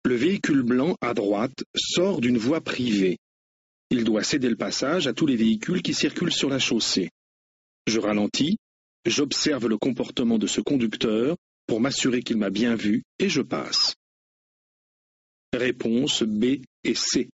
Le véhicule blanc à droite sort d'une voie privée. Il doit céder le passage à tous les véhicules qui circulent sur la chaussée. Je ralentis, j'observe le comportement de ce conducteur pour m'assurer qu'il m'a bien vu et je passe. Réponses B et C.